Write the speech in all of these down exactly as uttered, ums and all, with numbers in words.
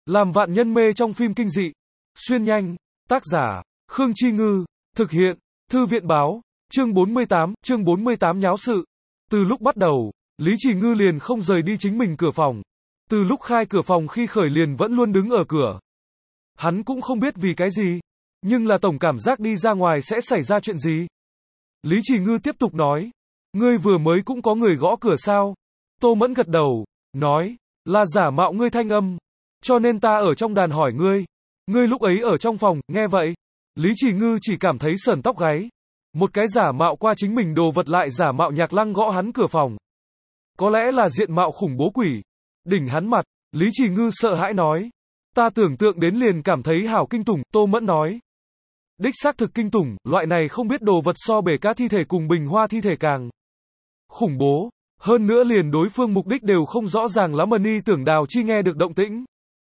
Làm vạn nhân mê trong phim kinh dị. Xuyên nhanh. Tác giả, Khương Chi Ngư. Thực hiện, Thư viện báo. Chương bốn mươi tám, chương bốn mươi tám nháo sự. Từ lúc bắt đầu, Lý Chỉ Ngư liền không rời đi chính mình cửa phòng. Từ lúc khai cửa phòng khi khởi liền vẫn luôn đứng ở cửa. Hắn cũng không biết vì cái gì, nhưng là tổng cảm giác đi ra ngoài sẽ xảy ra chuyện gì. Lý Chỉ Ngư tiếp tục nói, ngươi vừa mới cũng có người gõ cửa sao? Tô Mẫn gật đầu, nói, là giả mạo ngươi thanh âm, cho nên ta ở trong đàn hỏi ngươi. Ngươi lúc ấy ở trong phòng, nghe vậy, Lý Chỉ Ngư chỉ cảm thấy sởn tóc gáy. Một cái giả mạo qua chính mình đồ vật lại giả mạo Nhạc Lăng gõ hắn cửa phòng. Có lẽ là diện mạo khủng bố quỷ. Đỉnh hắn mặt, Lý Chỉ Ngư sợ hãi nói. Ta tưởng tượng đến liền cảm thấy hảo kinh tủng, Tô Mẫn nói. Đích xác thực kinh tủng, loại này không biết đồ vật so bể cá thi thể cùng bình hoa thi thể càng khủng bố. Hơn nữa liền đối phương mục đích đều không rõ ràng lắm. Mani tưởng Đào Chi nghe được động tĩnh.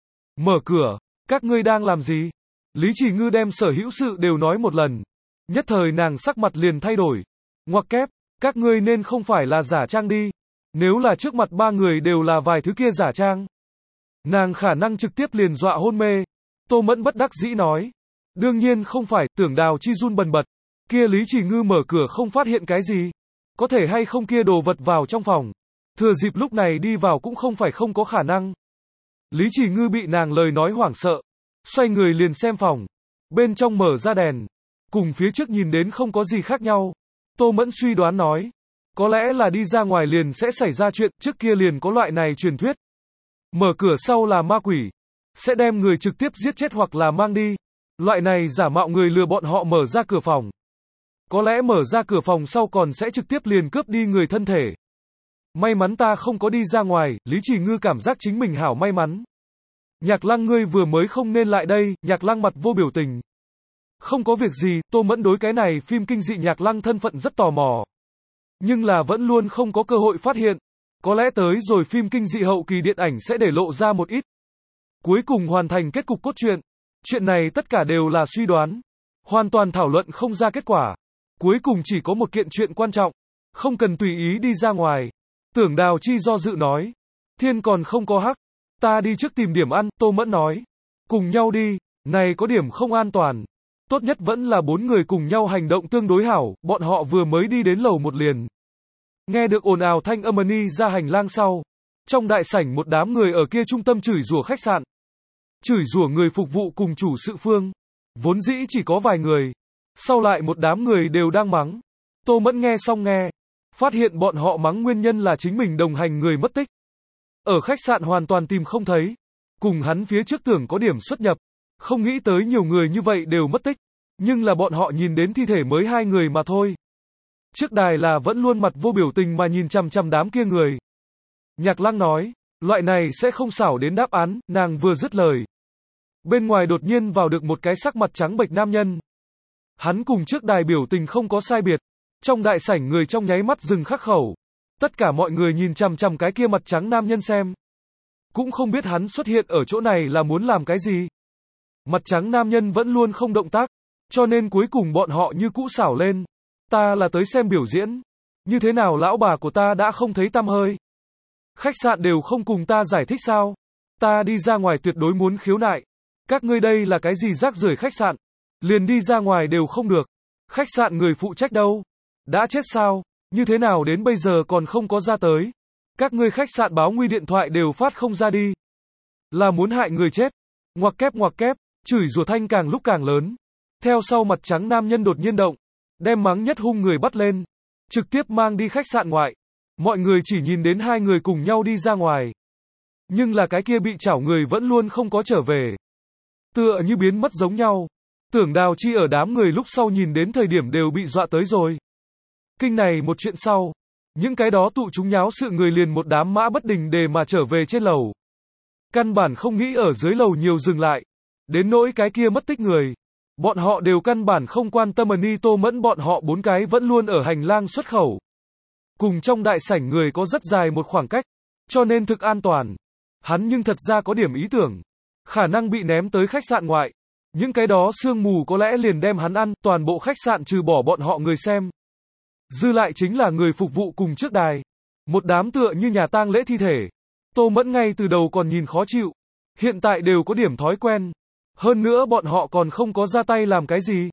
Mở cửa, các ngươi đang làm gì? Lý Chỉ Ngư đem sở hữu sự đều nói một lần. Nhất thời nàng sắc mặt liền thay đổi. Ngoặc kép, các ngươi nên không phải là giả trang đi. Nếu là trước mặt ba người đều là vài thứ kia giả trang, nàng khả năng trực tiếp liền dọa hôn mê. Tô Mẫn bất đắc dĩ nói. Đương nhiên không phải, tưởng Đào Chi run bần bật. Kia Lý Chỉ Ngư mở cửa không phát hiện cái gì. Có thể hay không kia đồ vật vào trong phòng. Thừa dịp lúc này đi vào cũng không phải không có khả năng. Lý Chỉ Ngư bị nàng lời nói hoảng sợ. Xoay người liền xem phòng. Bên trong mở ra đèn. Cùng phía trước nhìn đến không có gì khác nhau. Tô Mẫn suy đoán nói. Có lẽ là đi ra ngoài liền sẽ xảy ra chuyện, trước kia liền có loại này truyền thuyết. Mở cửa sau là ma quỷ. Sẽ đem người trực tiếp giết chết hoặc là mang đi. Loại này giả mạo người lừa bọn họ mở ra cửa phòng. Có lẽ mở ra cửa phòng sau còn sẽ trực tiếp liền cướp đi người thân thể. May mắn ta không có đi ra ngoài, Lý Chỉ Ngư cảm giác chính mình hảo may mắn. Nhạc Lăng ngươi vừa mới không nên lại đây, Nhạc Lăng mặt vô biểu tình. Không có việc gì, Tô Mẫn đối cái này phim kinh dị Nhạc Lăng thân phận rất tò mò. Nhưng là vẫn luôn không có cơ hội phát hiện. Có lẽ tới rồi phim kinh dị hậu kỳ điện ảnh sẽ để lộ ra một ít. Cuối cùng hoàn thành kết cục cốt truyện. Chuyện này tất cả đều là suy đoán. Hoàn toàn thảo luận không ra kết quả. Cuối cùng chỉ có một kiện chuyện quan trọng. Không cần tùy ý đi ra ngoài. Tưởng Đào Chi do dự nói. Thiên còn không có hắc. Ta đi trước tìm điểm ăn, Tô Mẫn nói. Cùng nhau đi, này có điểm không an toàn. Tốt nhất vẫn là bốn người cùng nhau hành động tương đối hảo, bọn họ vừa mới đi đến lầu một liền. Nghe được ồn ào thanh âm Mani ra hành lang sau. Trong đại sảnh một đám người ở kia trung tâm chửi rủa khách sạn. Chửi rủa người phục vụ cùng chủ sự phương. Vốn dĩ chỉ có vài người. Sau lại một đám người đều đang mắng. Tô Mẫn nghe xong nghe. Phát hiện bọn họ mắng nguyên nhân là chính mình đồng hành người mất tích. Ở khách sạn hoàn toàn tìm không thấy. Cùng hắn phía trước tưởng có điểm xuất nhập. Không nghĩ tới nhiều người như vậy đều mất tích. Nhưng là bọn họ nhìn đến thi thể mới hai người mà thôi. Trước đài là vẫn luôn mặt vô biểu tình mà nhìn chằm chằm đám kia người. Nhạc Lăng nói. Loại này sẽ không xảo đến đáp án, nàng vừa dứt lời. Bên ngoài đột nhiên vào được một cái sắc mặt trắng bệch nam nhân. Hắn cùng trước đài biểu tình không có sai biệt. Trong đại sảnh người trong nháy mắt dừng khắc khẩu. Tất cả mọi người nhìn chằm chằm cái kia mặt trắng nam nhân xem. Cũng không biết hắn xuất hiện ở chỗ này là muốn làm cái gì. Mặt trắng nam nhân vẫn luôn không động tác. Cho nên cuối cùng bọn họ như cũ xảo lên. Ta là tới xem biểu diễn. Như thế nào lão bà của ta đã không thấy tăm hơi. Khách sạn đều không cùng ta giải thích sao. Ta đi ra ngoài tuyệt đối muốn khiếu nại. Các ngươi đây là cái gì rác rưởi khách sạn. Liền đi ra ngoài đều không được. Khách sạn người phụ trách đâu? Đã chết sao? Như thế nào đến bây giờ còn không có ra tới? Các ngươi khách sạn báo nguy điện thoại đều phát không ra đi. Là muốn hại người chết. Ngoặc kép ngoặc kép, chửi rủa thanh càng lúc càng lớn. Theo sau mặt trắng nam nhân đột nhiên động. Đem mắng nhất hung người bắt lên. Trực tiếp mang đi khách sạn ngoại. Mọi người chỉ nhìn đến hai người cùng nhau đi ra ngoài. Nhưng là cái kia bị chảo người vẫn luôn không có trở về. Tựa như biến mất giống nhau. Tưởng Đào Chi ở đám người lúc sau nhìn đến thời điểm đều bị dọa tới rồi. Kinh này một chuyện sau. Những cái đó tụ chúng nháo sự người liền một đám mã bất đình để mà trở về trên lầu. Căn bản không nghĩ ở dưới lầu nhiều dừng lại. Đến nỗi cái kia mất tích người. Bọn họ đều căn bản không quan tâm. Mani Tô Mẫn bọn họ bốn cái vẫn luôn ở hành lang xuất khẩu. Cùng trong đại sảnh người có rất dài một khoảng cách. Cho nên thực an toàn. Hắn nhưng thật ra có điểm ý tưởng. Khả năng bị ném tới khách sạn ngoại. Những cái đó sương mù có lẽ liền đem hắn ăn. Toàn bộ khách sạn trừ bỏ bọn họ người xem. Dư lại chính là người phục vụ cùng trước đài. Một đám tựa như nhà tang lễ thi thể. Tô Mẫn ngay từ đầu còn nhìn khó chịu. Hiện tại đều có điểm thói quen. Hơn nữa bọn họ còn không có ra tay làm cái gì.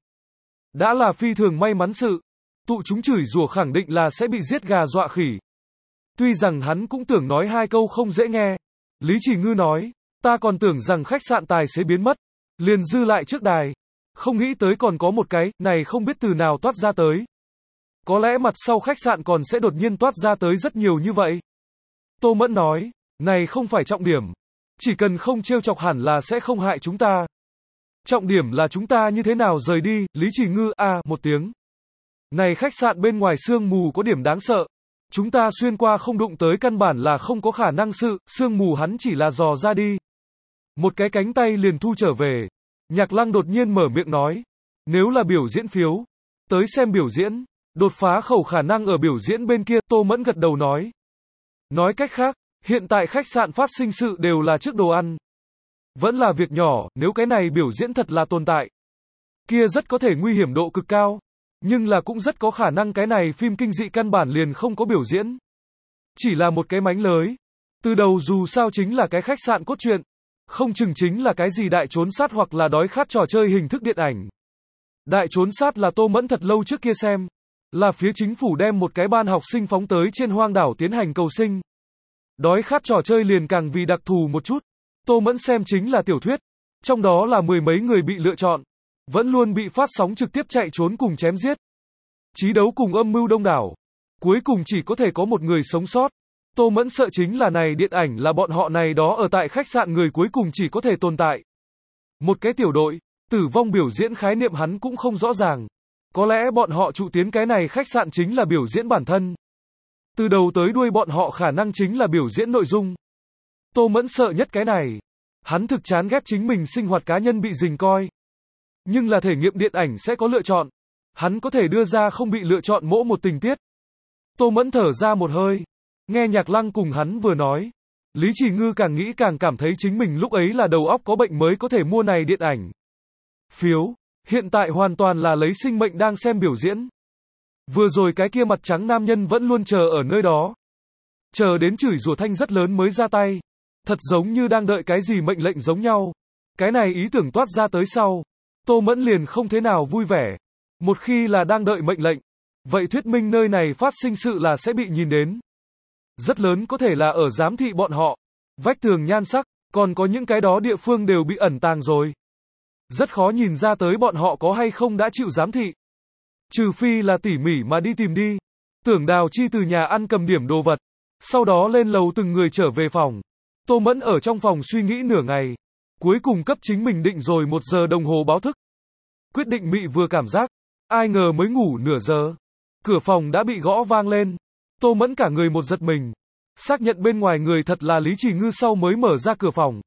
Đã là phi thường may mắn sự. Tụ chúng chửi rủa khẳng định là sẽ bị giết gà dọa khỉ. Tuy rằng hắn cũng tưởng nói hai câu không dễ nghe. Lý Chỉ Ngư nói, ta còn tưởng rằng khách sạn tài xế biến mất. Liền dư lại trước đài. Không nghĩ tới còn có một cái, này không biết từ nào toát ra tới. Có lẽ mặt sau khách sạn còn sẽ đột nhiên toát ra tới rất nhiều như vậy. Tô Mẫn nói, này không phải trọng điểm. Chỉ cần không trêu chọc hẳn là sẽ không hại chúng ta. Trọng điểm là chúng ta như thế nào rời đi. Lý Chỉ Ngư, à, một tiếng. Này khách sạn bên ngoài sương mù có điểm đáng sợ. Chúng ta xuyên qua không đụng tới căn bản là không có khả năng sự, sương mù hắn chỉ là dò ra đi. Một cái cánh tay liền thu trở về. Nhạc Lăng đột nhiên mở miệng nói. Nếu là biểu diễn phiếu, tới xem biểu diễn, đột phá khẩu khả năng ở biểu diễn bên kia, Tô Mẫn gật đầu nói. Nói cách khác, hiện tại khách sạn phát sinh sự đều là trước đồ ăn. Vẫn là việc nhỏ, nếu cái này biểu diễn thật là tồn tại. Kia rất có thể nguy hiểm độ cực cao. Nhưng là cũng rất có khả năng cái này phim kinh dị căn bản liền không có biểu diễn. Chỉ là một cái mánh lới. Từ đầu dù sao chính là cái khách sạn cốt truyện. Không chừng chính là cái gì đại trốn sát hoặc là đói khát trò chơi hình thức điện ảnh. Đại trốn sát là Tô Mẫn thật lâu trước kia xem. Là phía chính phủ đem một cái ban học sinh phóng tới trên hoang đảo tiến hành cầu sinh. Đói khát trò chơi liền càng vì đặc thù một chút. Tô Mẫn xem chính là tiểu thuyết. Trong đó là mười mấy người bị lựa chọn. Vẫn luôn bị phát sóng trực tiếp chạy trốn cùng chém giết. Chí đấu cùng âm mưu đông đảo. Cuối cùng chỉ có thể có một người sống sót. Tô Mẫn sợ chính là này điện ảnh là bọn họ này đó ở tại khách sạn người cuối cùng chỉ có thể tồn tại. Một cái tiểu đội, tử vong biểu diễn khái niệm hắn cũng không rõ ràng. Có lẽ bọn họ trụ tiến cái này khách sạn chính là biểu diễn bản thân. Từ đầu tới đuôi bọn họ khả năng chính là biểu diễn nội dung. Tô Mẫn sợ nhất cái này. Hắn thực chán ghét chính mình sinh hoạt cá nhân bị rình coi. Nhưng là thể nghiệm điện ảnh sẽ có lựa chọn. Hắn có thể đưa ra không bị lựa chọn mỗi một tình tiết. Tô Mẫn thở ra một hơi. Nghe Nhạc Lăng cùng hắn vừa nói. Lý Chỉ Ngư càng nghĩ càng cảm thấy chính mình lúc ấy là đầu óc có bệnh mới có thể mua này điện ảnh. Phiếu. Hiện tại hoàn toàn là lấy sinh mệnh đang xem biểu diễn. Vừa rồi cái kia mặt trắng nam nhân vẫn luôn chờ ở nơi đó. Chờ đến chửi rủa thanh rất lớn mới ra tay. Thật giống như đang đợi cái gì mệnh lệnh giống nhau. Cái này ý tưởng toát ra tới sau. Tô Mẫn liền không thế nào vui vẻ. Một khi là đang đợi mệnh lệnh. Vậy thuyết minh nơi này phát sinh sự là sẽ bị nhìn đến. Rất lớn có thể là ở giám thị bọn họ. Vách tường nhan sắc, còn có những cái đó địa phương đều bị ẩn tàng rồi. Rất khó nhìn ra tới bọn họ có hay không đã chịu giám thị. Trừ phi là tỉ mỉ mà đi tìm đi. Tưởng Đào Chi từ nhà ăn cầm điểm đồ vật. Sau đó lên lầu từng người trở về phòng. Tô Mẫn ở trong phòng suy nghĩ nửa ngày. Cuối cùng cấp chính mình định rồi một giờ đồng hồ báo thức. Quyết định mị vừa cảm giác. Ai ngờ mới ngủ nửa giờ. Cửa phòng đã bị gõ vang lên. Tô Mẫn cả người một giật mình. Xác nhận bên ngoài người thật là Lý Chỉ Ngư sau mới mở ra cửa phòng.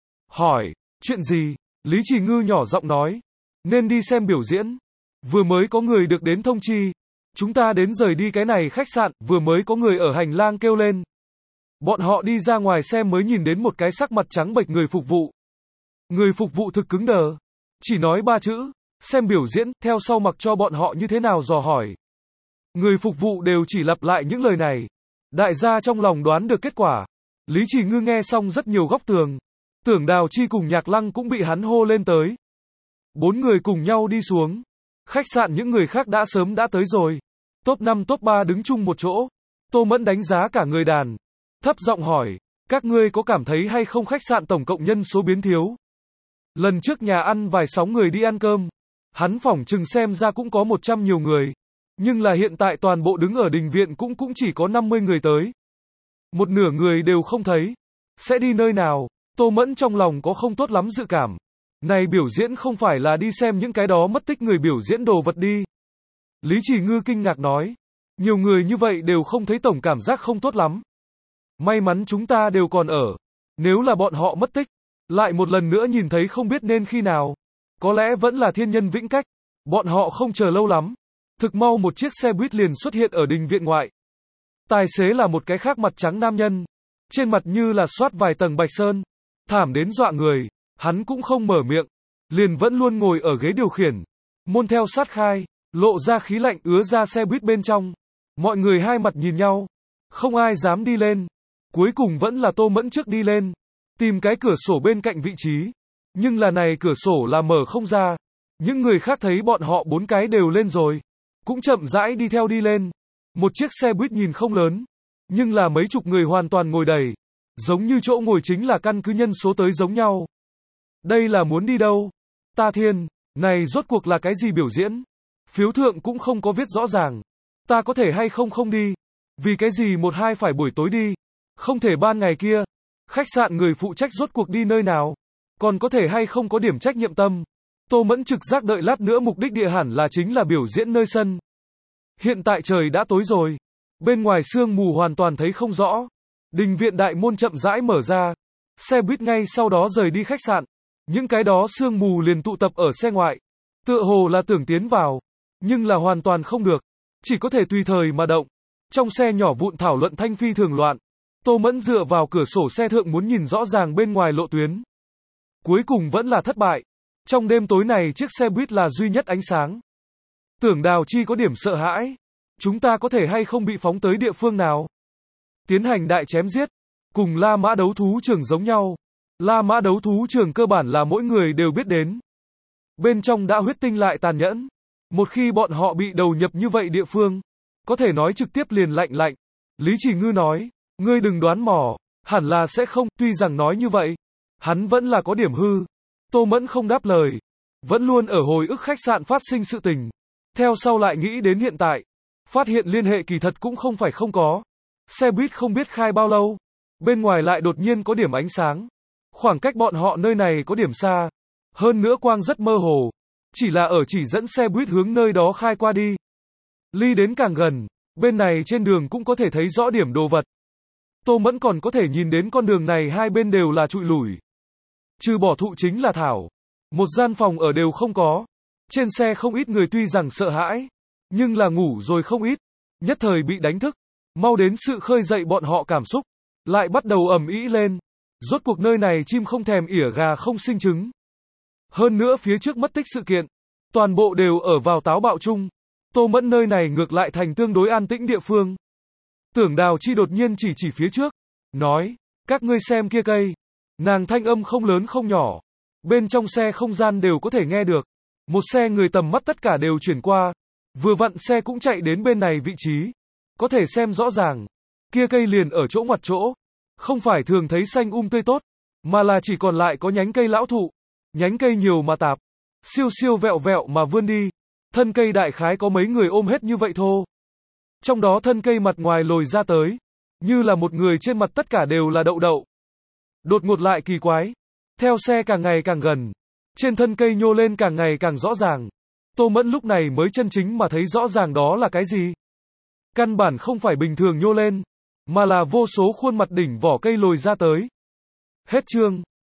Hỏi, chuyện gì? Lý Chỉ Ngư nhỏ giọng nói. Nên đi xem biểu diễn. Vừa mới có người được đến thông chi. Chúng ta đến rời đi cái này khách sạn, vừa mới có người ở hành lang kêu lên. Bọn họ đi ra ngoài xem mới nhìn đến một cái sắc mặt trắng bệch người phục vụ. Người phục vụ thực cứng đờ. Chỉ nói ba chữ, xem biểu diễn, theo sau mặc cho bọn họ như thế nào dò hỏi. Người phục vụ đều chỉ lặp lại những lời này. Đại gia trong lòng đoán được kết quả. Lý Chỉ Ngư nghe xong rất nhiều góc tường. Tưởng Đào Chi cùng Nhạc Lăng cũng bị hắn hô lên tới. Bốn người cùng nhau đi xuống. Khách sạn những người khác đã sớm đã tới rồi. Top năm top ba đứng chung một chỗ. Tô Mẫn đánh giá cả người đàn. Thấp giọng hỏi, các ngươi có cảm thấy hay không khách sạn tổng cộng nhân số biến thiếu? Lần trước nhà ăn vài sáu người đi ăn cơm. Hắn phỏng chừng xem ra cũng có một trăm nhiều người. Nhưng là hiện tại toàn bộ đứng ở đình viện cũng cũng chỉ có năm mươi người tới. Một nửa người đều không thấy. Sẽ đi nơi nào? Tô Mẫn trong lòng có không tốt lắm dự cảm. Này biểu diễn không phải là đi xem những cái đó mất tích người biểu diễn đồ vật đi. Lý Chỉ Ngư kinh ngạc nói. Nhiều người như vậy đều không thấy tổng cảm giác không tốt lắm. May mắn chúng ta đều còn ở. Nếu là bọn họ mất tích, lại một lần nữa nhìn thấy không biết nên khi nào. Có lẽ vẫn là thiên nhân vĩnh cách. Bọn họ không chờ lâu lắm. Thực mau một chiếc xe buýt liền xuất hiện ở đình viện ngoại. Tài xế là một cái khác mặt trắng nam nhân. Trên mặt như là soát vài tầng bạch sơn. Thảm đến dọa người. Hắn cũng không mở miệng. Liền vẫn luôn ngồi ở ghế điều khiển. Môn theo sát khai. Lộ ra khí lạnh ứa ra xe buýt bên trong. Mọi người hai mặt nhìn nhau. Không ai dám đi lên. Cuối cùng vẫn là Tô Mẫn trước đi lên. tìm cái cửa sổ bên cạnh vị trí. Nhưng là này cửa sổ là mở không ra. Những người khác thấy bọn họ bốn cái đều lên rồi. Cũng chậm rãi đi theo đi lên. Một chiếc xe buýt nhìn không lớn. Nhưng là mấy chục người hoàn toàn ngồi đầy. Giống như chỗ ngồi chính là căn cứ nhân số tới giống nhau. Đây là muốn đi đâu? Ta thiên, này rốt cuộc là cái gì biểu diễn? Phiếu thượng cũng không có viết rõ ràng. Ta có thể hay không không đi? Vì cái gì một hai phải buổi tối đi? Không thể ban ngày kia. Khách sạn người phụ trách rốt cuộc đi nơi nào? Còn có thể hay không có điểm trách nhiệm tâm? Tô Mẫn trực giác đợi lát nữa mục đích địa hẳn là chính là biểu diễn nơi sân. Hiện tại trời đã tối rồi. Bên ngoài sương mù hoàn toàn thấy không rõ. Đình viện đại môn chậm rãi mở ra. Xe buýt ngay sau đó rời đi khách sạn. Những cái đó sương mù liền tụ tập ở xe ngoại. Tựa hồ là tưởng tiến vào. Nhưng là hoàn toàn không được. Chỉ có thể tùy thời mà động. Trong xe nhỏ vụn thảo luận thanh phi thường loạn. Tô Mẫn dựa vào cửa sổ xe thượng muốn nhìn rõ ràng bên ngoài lộ tuyến. Cuối cùng vẫn là thất bại. Trong đêm tối này chiếc xe buýt là duy nhất ánh sáng. Tưởng Đào Chi có điểm sợ hãi. Chúng ta có thể hay không bị phóng tới địa phương nào? Tiến hành đại chém giết. Cùng La Mã đấu thú trường giống nhau. La Mã đấu thú trường cơ bản là mỗi người đều biết đến. Bên trong đã huyết tinh lại tàn nhẫn. Một khi bọn họ bị đầu nhập như vậy địa phương, có thể nói trực tiếp liền lạnh lạnh. Lý Chỉ Ngư nói, ngươi đừng đoán mò, hẳn là sẽ không, tuy rằng nói như vậy, hắn vẫn là có điểm hư. Tô Mẫn không đáp lời, vẫn luôn ở hồi ức khách sạn phát sinh sự tình. Theo sau lại nghĩ đến hiện tại, phát hiện liên hệ kỳ thật cũng không phải không có. Xe buýt không biết khai bao lâu, bên ngoài lại đột nhiên có điểm ánh sáng. Khoảng cách bọn họ nơi này có điểm xa, hơn nữa quang rất mơ hồ, chỉ là ở chỉ dẫn xe buýt hướng nơi đó khai qua đi. Ly đến càng gần, bên này trên đường cũng có thể thấy rõ điểm đồ vật. Tô Mẫn còn có thể nhìn đến con đường này hai bên đều là trụi lủi. Trừ bỏ thụ chính là thảo. Một gian phòng ở đều không có. Trên xe không ít người tuy rằng sợ hãi, nhưng là ngủ rồi không ít. Nhất thời bị đánh thức. Mau đến sự khơi dậy bọn họ cảm xúc. Lại bắt đầu ầm ĩ lên. Rốt cuộc nơi này chim không thèm ỉa gà không sinh trứng. Hơn nữa phía trước mất tích sự kiện. Toàn bộ đều ở vào táo bạo chung. Tô Mẫn nơi này ngược lại thành tương đối an tĩnh địa phương. Tưởng Đào Chi đột nhiên chỉ chỉ phía trước. Nói, các ngươi xem kia cây. Nàng thanh âm không lớn không nhỏ. Bên trong xe không gian đều có thể nghe được. Một xe người tầm mắt tất cả đều chuyển qua. Vừa vặn xe cũng chạy đến bên này vị trí. Có thể xem rõ ràng. Kia cây liền ở chỗ ngoặt chỗ. Không phải thường thấy xanh um tươi tốt. Mà là chỉ còn lại có nhánh cây lão thụ. Nhánh cây nhiều mà tạp. Siêu siêu vẹo vẹo mà vươn đi. Thân cây đại khái có mấy người ôm hết như vậy thô. Trong đó thân cây mặt ngoài lồi ra tới. Như là một người trên mặt tất cả đều là đậu đậu. Đột ngột lại kỳ quái. Theo xe càng ngày càng gần. Trên thân cây nhô lên càng ngày càng rõ ràng. Tô Mẫn lúc này mới chân chính mà thấy rõ ràng đó là cái gì. Căn bản không phải bình thường nhô lên. Mà là vô số khuôn mặt đỉnh vỏ cây lồi ra tới. Hết chương.